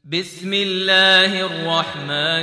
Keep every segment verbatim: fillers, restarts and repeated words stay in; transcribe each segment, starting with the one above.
بسم الله الرحمن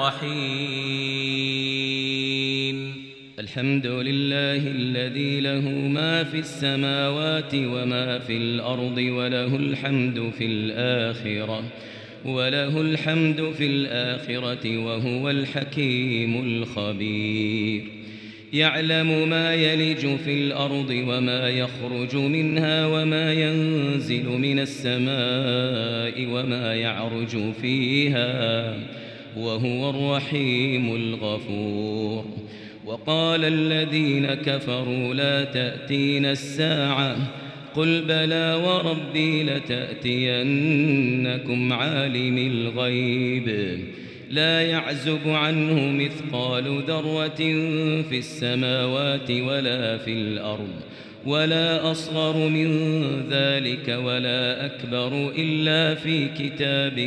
الرحيم الحمد لله الذي له ما في السماوات وما في الأرض وله الحمد في الآخرة وله الحمد في الآخرة وهو الحكيم الخبير يعلم ما يلج في الأرض وما يخرج منها وما ينزل من السماء وما يعرج فيها وهو الرحيم الغفور. وقال الذين كفروا لا تأتينا الساعة قل بلى وربي لتأتينكم عالم الغيب لا يعزب عنه مثقال ذرة في السماوات ولا في الأرض ولا أصغر من ذلك ولا أكبر إلا في كتاب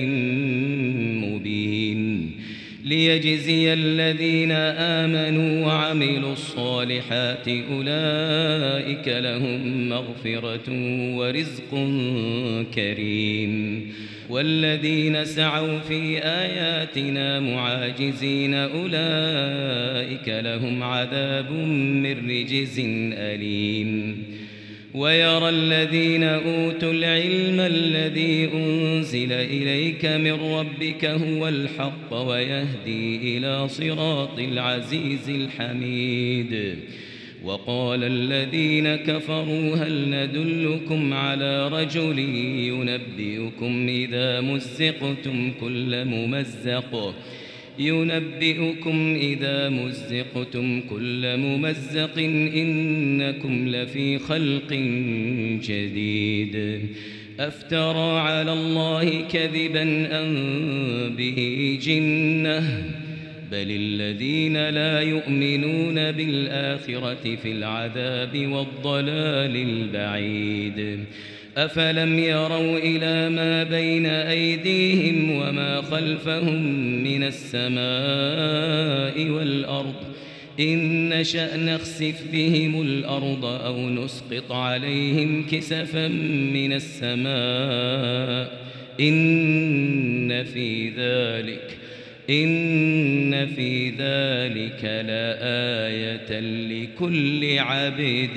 مبين ليجزي الذين آمنوا وعملوا الصالحات أولئك لهم مغفرة ورزق كريم والذين سعوا في آياتنا معاجزين أولئك لهم عذاب من رجز أليم. ويرى الذين أوتوا العلم الذي أنزل إليك من ربك هو الحق ويهدي إلى صراط العزيز الحميد. وقال الذين كفروا هل ندلكم على رجل ينبئكم إذا مزقتم كل ممزق ينبئكم إذا مزقتم كل ممزق إنكم لفي خلق جديد أفترى على الله كذبا أم به جنة بل الذين لا يؤمنون بالآخرة في العذاب والضلال البعيد. أفلم يروا إلى ما بين أيديهم وما خلفهم من السماء والأرض إن نشأ نخسف بهم الأرض أو نسقط عليهم كسفا من السماء إن في ذلك إن في ذلك لآية لكل عبد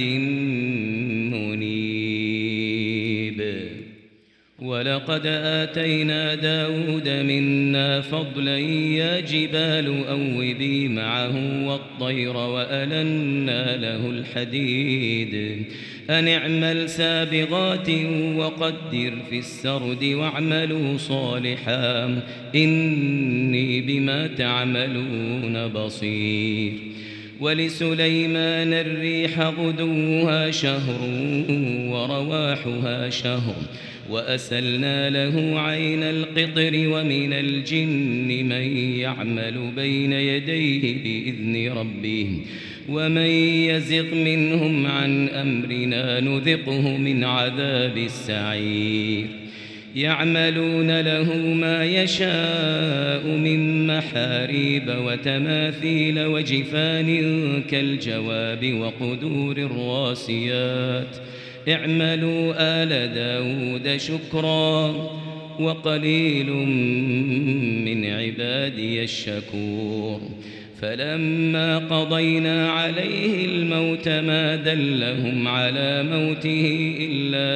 منيب. ولقد آتينا داود منا فضلا يا جبال أوبي معه والطير وألنا له الحديد أن اعمل سابغات وقدر في السرد واعملوا صالحا إني بما تعملون بصير. ولسليمان الريح غدوها شهر ورواحها شهر وأسلنا له عين القطر ومن الجن من يعمل بين يديه بإذن ربه ومن يزغ منهم عن أمرنا نذقه من عذاب السعير. يعملون له ما يشاء من محاريب وتماثيل وجفان كالجواب وقدور الراسيات اعملوا آل داود شكرا وقليل من عبادي الشكور. فلما قضينا عليه الموت ما دلهم على موته إلا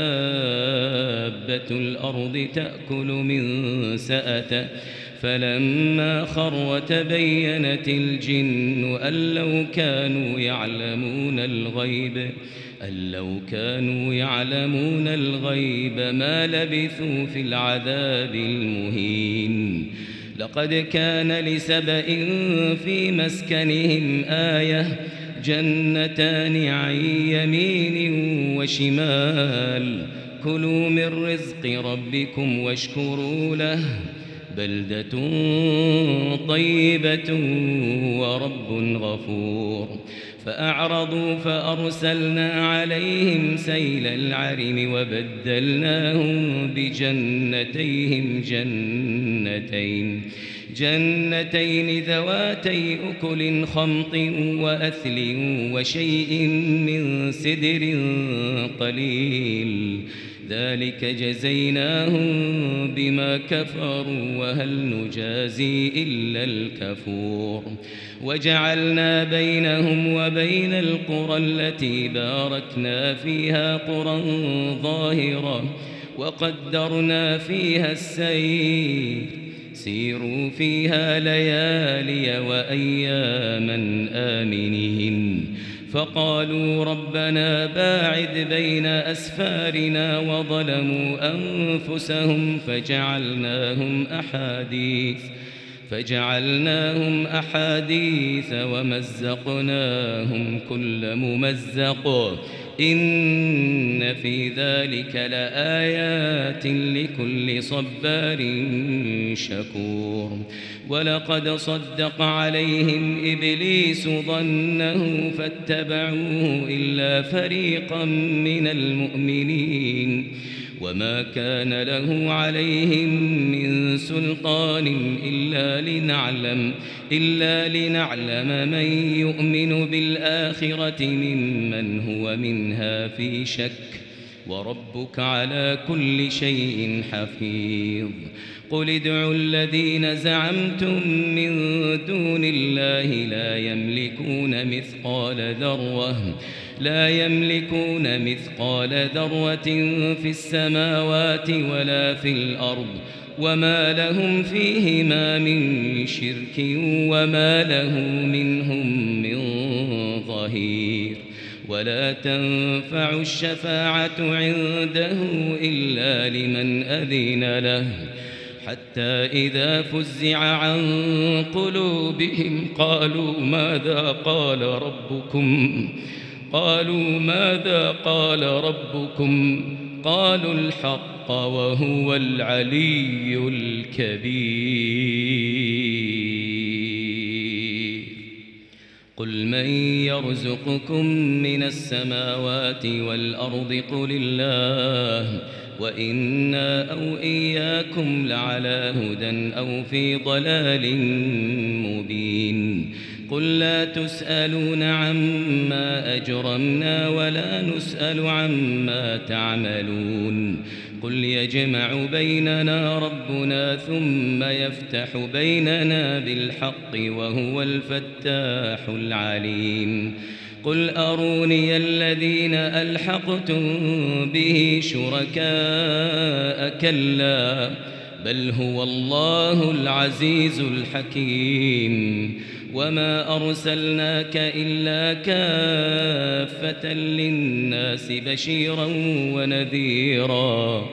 دابة الأرض تأكل من سأته فلما خر تبينت الجن أن لو كانوا يعلمون الغيب أن لو كانوا يعلمون الغيب ما لبثوا في العذاب المهين. لقد كان لسبإ في مسكنهم آية جنتان عن يمين وشمال كلوا من رزق ربكم واشكروا له بلدة طيبة ورب غفور. فأعرضوا فأرسلنا عليهم سيل العرم وبدلناهم بجنتيهم جنتين جنتين ذواتي أكل خمط وأثل وشيء من سدر قليل ذلك جزيناهم بما كفروا وهل نجازي إلا الكفور وجعلنا بينهم وبين القرى التي باركنا فيها قرى ظاهرة وقدرنا فيها السير سيروا فيها ليالي وأياما آمنين فقالوا ربنا باعد بين أسفارنا وظلموا أنفسهم فجعلناهم أحاديث فجعلناهم أحاديث ومزقناهم كل ممزق إن في ذلك لآيات لكل صبار شكور ولقد صدق عليهم إبليس ظنه فاتبعوه إلا فريقا من المؤمنين وما كان له عليهم من سلطان إلا لنعلم إلا لنعلم من يؤمن بالآخرة ممن هو منها في شك وربك على كل شيء حفيظ قل ادعوا الذين زعمتم من دون الله لا يملكون مثقال ذرة لا يملكون مثقال ذرة في السماوات ولا في الأرض وما لهم فيهما من شرك وما له منهم من ظهير ولا تنفع الشفاعة عنده إلا لمن أذن له حتى إذا فزع عن قلوبهم قالوا ماذا قال ربكم قالوا ماذا قال ربكم قالوا الحق وهو العلي الكبير قل من يرزقكم من السماوات والأرض قل الله وإنا أو إياكم لعلى هدى أو في ضلال مبين قل لا تسألون عما أجرمنا ولا نسأل عما تعملون قل يجمع بيننا ربنا ثم يفتح بيننا بالحق وهو الفتاح العليم قل أروني الذين ألحقتم به شركاء كلا بل هو الله العزيز الحكيم وما أرسلناك إلا كافة للناس بشيرا ونذيرا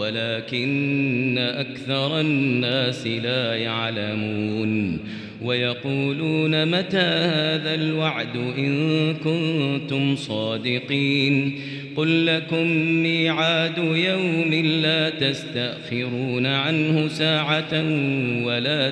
ولكن أكثر الناس لا يعلمون ويقولون متى هذا الوعد إن كنتم صادقين قل لكم ميعاد يوم لا تستأخرون عنه ساعة ولا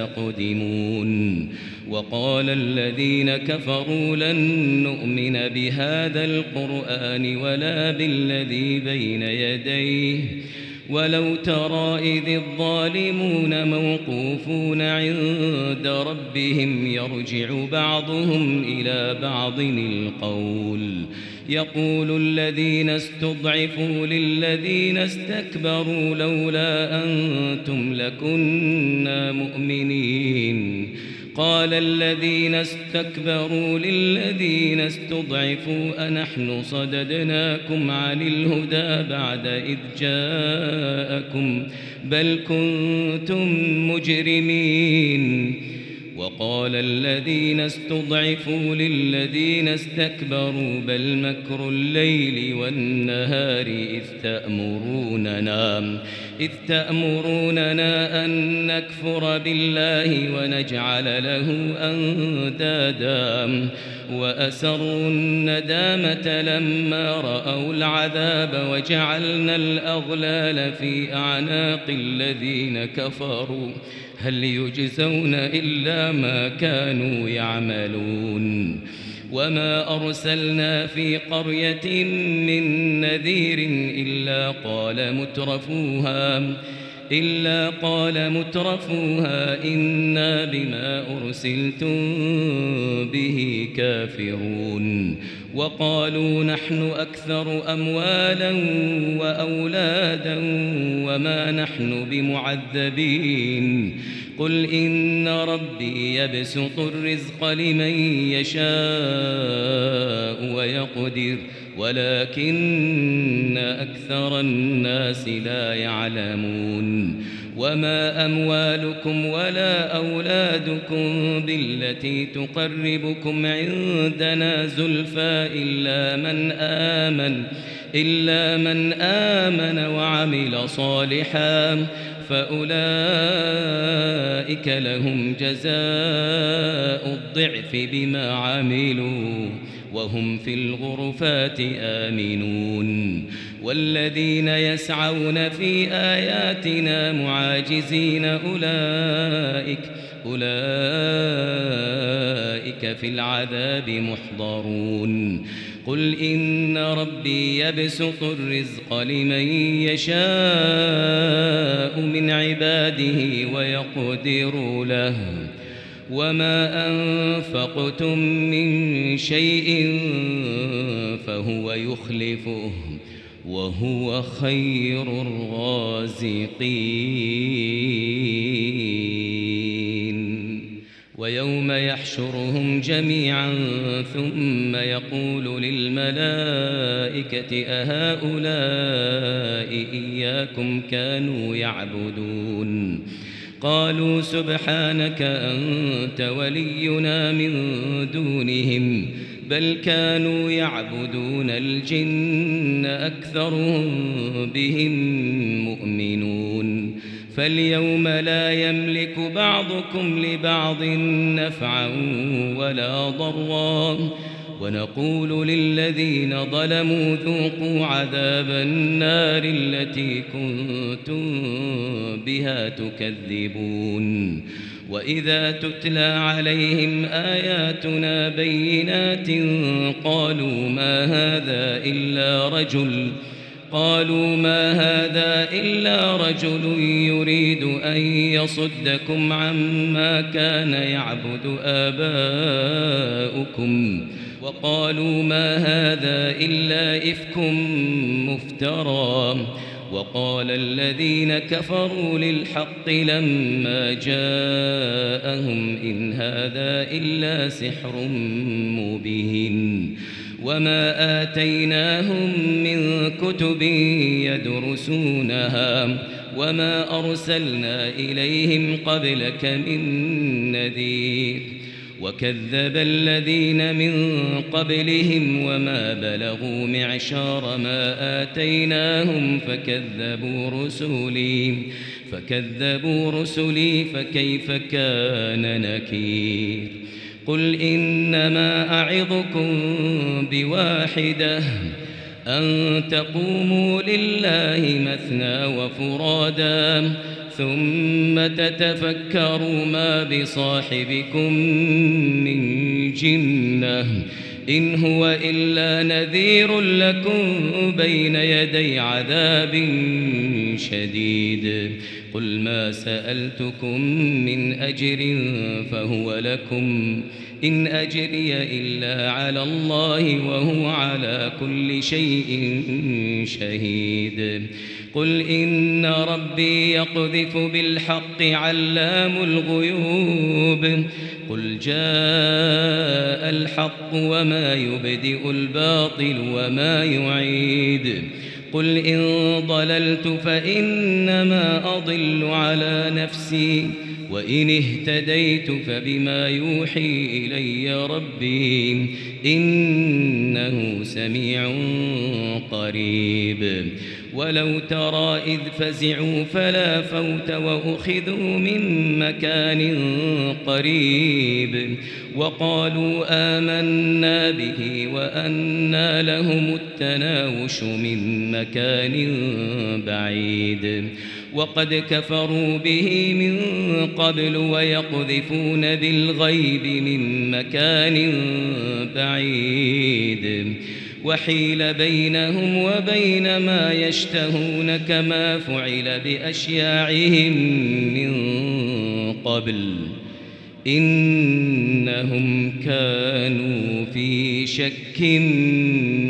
تستقدمون وقال الذين كفروا لن نؤمن بهذا القرآن ولا بالذي بين يديه ولو ترى إذ الظالمون موقوفون عند ربهم يرجع بعضهم إلى بعض القول يقول الذين استضعفوا للذين استكبروا لولا أنتم لكنا مؤمنين قال الذين استكبروا للذين استضعفوا أنحن صددناكم عن الهدى بعد إذ جاءكم بل كنتم مجرمين وقال الذين استضعفوا للذين استكبروا بل مكر الليل والنهار إذ تأمروننا إذ تأمروننا أن نكفر بالله ونجعل له أندادا وأسروا الندامة لما رأوا العذاب وجعلنا الأغلال في أعناق الذين كفروا هل يجزون إلا ما كانوا يعملون وما أرسلنا في قرية من نذير إلا قال مترفوها إلا قال مترفوها إنا بما أرسلتم به كافرون وقالوا نحن أكثر أموالا وأولادا وما نحن بمعذبين قل إن ربي يبسط الرزق لمن يشاء ويقدر ولكن أكثر الناس لا يعلمون وما أموالكم ولا أولادكم بالتي تقربكم عندنا زلفى إلا من آمن إلا من آمن وعمل صالحا فأولئك لهم جزاء الضعف بما عملوا وهم في الغرفات آمنون والذين يسعون في آياتنا معاجزين أولئك أولئك في العذاب محضرون قل إن ربي يبسط الرزق لمن يشاء من عباده ويقدر له وما أنفقتم من شيء فهو يخلفه وهو خير الرازقين ويوم يحشرهم جميعا ثم يقول للملائكة أهؤلاء إياكم كانوا يعبدون قالوا سبحانك أنت ولينا من دونهم بل كانوا يعبدون الجن أكثرهم بهم مؤمنون فاليوم لا يملك بعضكم لبعض نفعا ولا ضرا ونقول للذين ظلموا ذوقوا عذاب النار التي كنتم بها تكذبون وإذا تتلى عليهم آياتنا بينات قالوا ما هذا إلا رجل قالوا ما هذا إلا رجل يريد أن يصدكم عما كان يعبد آباؤكم وقالوا ما هذا إلا إفك مفترى وقال الذين كفروا للحق لما جاءهم إن هذا إلا سحر مبين وما آتيناهم من كتب يدرسونها وما أرسلنا إليهم قبلك من نذير وكذب الذين من قبلهم وما بلغوا معشار ما آتيناهم فكذبوا رسلي فكذبوا رسلي فكيف كان نكير قل إنما أعظكم بواحدة أن تقوموا لله مثنى وفرادا ثم تتفكروا ما بصاحبكم من جنة إن هو إلا نذير لكم بين يدي عذاب شديد قل ما سألتكم من أجر فهو لكم إن أجري إلا على الله وهو على كل شيء شهيد قل إن ربي يقذف بالحق علام الغيوب قل جاء الحق وما يبدئ الباطل وما يعيد قل إن ضللت فإنما أضل على نفسي وإن اهتديت فبما يوحي إلي ربي إنه سميع قريب ولو ترى إذ فزعوا فلا فوت وأخذوا من مكان قريب وقالوا آمنا به وأنى لهم التناوش من مكان بعيد وقد كفروا به من قبل ويقذفون بالغيب من مكان بعيد وحيل بينهم وبين ما يشتهون كما فعل بأشياعهم من قبل إنهم كانوا في شك